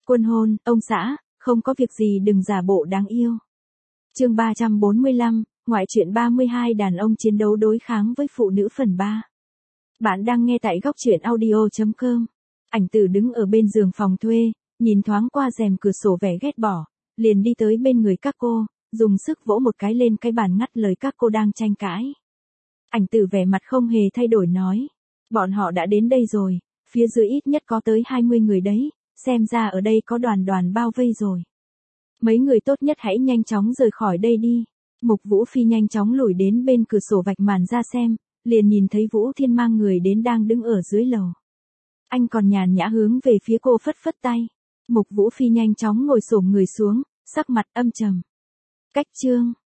Quân hôn, ông xã, không có việc gì đừng giả bộ đáng yêu. Chương 345, ngoại truyện 32 đàn ông chiến đấu đối kháng với phụ nữ phần 3. Bạn đang nghe tại góc truyện audio.com. Ảnh Tử đứng ở bên giường phòng thuê, nhìn thoáng qua rèm cửa sổ vẻ ghét bỏ, liền đi tới bên người các cô, dùng sức vỗ một cái lên cái bàn ngắt lời các cô đang tranh cãi. Ảnh Tử vẻ mặt không hề thay đổi nói, bọn họ đã đến đây rồi, phía dưới ít nhất có tới 20 người đấy, xem ra ở đây có đoàn đoàn bao vây rồi. Mấy người tốt nhất hãy nhanh chóng rời khỏi đây đi. Mục Vũ Phi nhanh chóng lủi đến bên cửa sổ vạch màn ra xem, liền nhìn thấy Vũ Thiên mang người đến đang đứng ở dưới lầu. Anh còn nhàn nhã hướng về phía cô phất phất tay. Mục Vũ Phi nhanh chóng ngồi xổm người xuống, sắc mặt âm trầm. Cách chương.